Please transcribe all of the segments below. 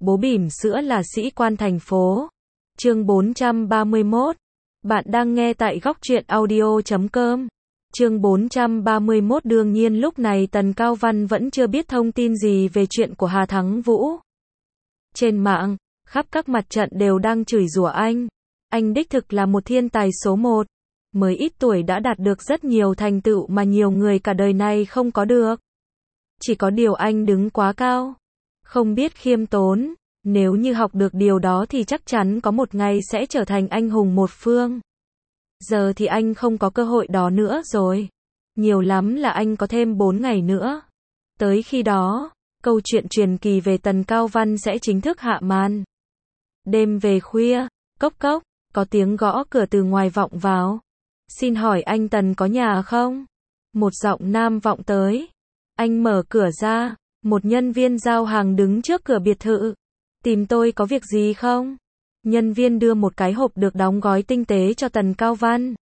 Bố bỉm sữa là sĩ quan thành phố. Chương 431. Bạn đang nghe tại góc truyện audio.com. Chương 431. Đương nhiên lúc này Tần Cao Văn vẫn chưa biết thông tin gì về chuyện của Hà Thắng Vũ. Trên mạng, khắp các mặt trận đều đang chửi rủa anh. Anh đích thực là một thiên tài số 1. Mới ít tuổi đã đạt được rất nhiều thành tựu mà nhiều người cả đời này không có được. Chỉ có điều anh đứng quá cao. Không biết khiêm tốn. Nếu như học được điều đó thì chắc chắn có một ngày sẽ trở thành anh hùng một phương. Giờ thì anh không có cơ hội đó nữa rồi. Nhiều lắm là anh có thêm 4 ngày nữa. Tới khi đó, câu chuyện truyền kỳ về Tần Cao Văn sẽ chính thức hạ màn. Đêm về khuya, cốc cốc, có tiếng gõ cửa từ ngoài vọng vào. Xin hỏi anh Tần có nhà không? Một giọng nam vọng tới. Anh mở cửa ra, một nhân viên giao hàng đứng trước cửa biệt thự. Tìm tôi có việc gì không? Nhân viên đưa một cái hộp được đóng gói tinh tế cho Tần Cao Văn.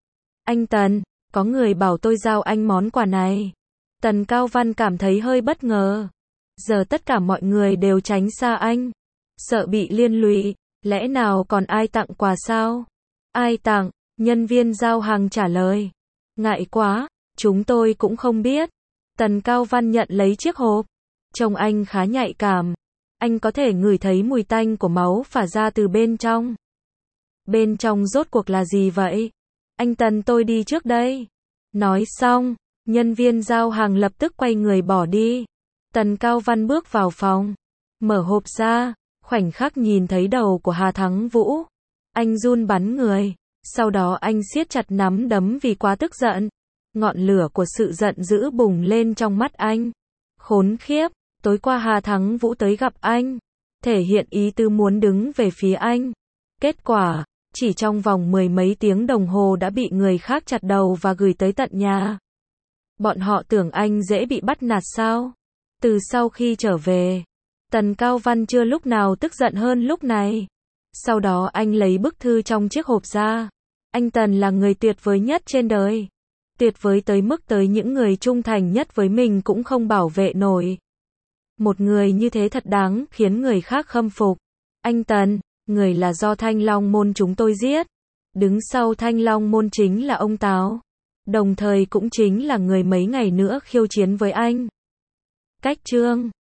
Anh Tần, có người bảo tôi giao anh món quà này. Tần Cao Văn cảm thấy hơi bất ngờ. Giờ tất cả mọi người đều tránh xa anh. Sợ bị liên lụy, lẽ nào còn ai tặng quà sao? Ai tặng? Nhân viên giao hàng trả lời. Ngại quá, chúng tôi cũng không biết. Tần Cao Văn nhận lấy chiếc hộp. Trông anh khá nhạy cảm. Anh có thể ngửi thấy mùi tanh của máu phả ra từ bên trong. Bên trong rốt cuộc là gì vậy? Anh Tần, tôi đi trước đây. Nói xong, nhân viên giao hàng lập tức quay người bỏ đi. Tần Cao Văn bước vào phòng. Mở hộp ra, khoảnh khắc nhìn thấy đầu của Hà Thắng Vũ. Anh run bắn người. Sau đó anh siết chặt nắm đấm vì quá tức giận. Ngọn lửa của sự giận dữ bùng lên trong mắt anh. Khốn khiếp, tối qua Hà Thắng Vũ tới gặp anh. Thể hiện ý tứ muốn đứng về phía anh. Kết quả, chỉ trong vòng 10 mấy tiếng đồng hồ đã bị người khác chặt đầu và gửi tới tận nhà. Bọn họ tưởng anh dễ bị bắt nạt sao? Từ sau khi trở về, Tần Cao Văn chưa lúc nào tức giận hơn lúc này. Sau đó anh lấy bức thư trong chiếc hộp ra. Anh Tần là người tuyệt vời nhất trên đời. Tuyệt vời tới mức tới những người trung thành nhất với mình cũng không bảo vệ nổi. Một người như thế thật đáng khiến người khác khâm phục. Anh Tần, người là do Thanh Long Môn chúng tôi giết. Đứng sau Thanh Long Môn chính là ông Táo. Đồng thời cũng chính là người mấy ngày nữa khiêu chiến với anh. Cách chương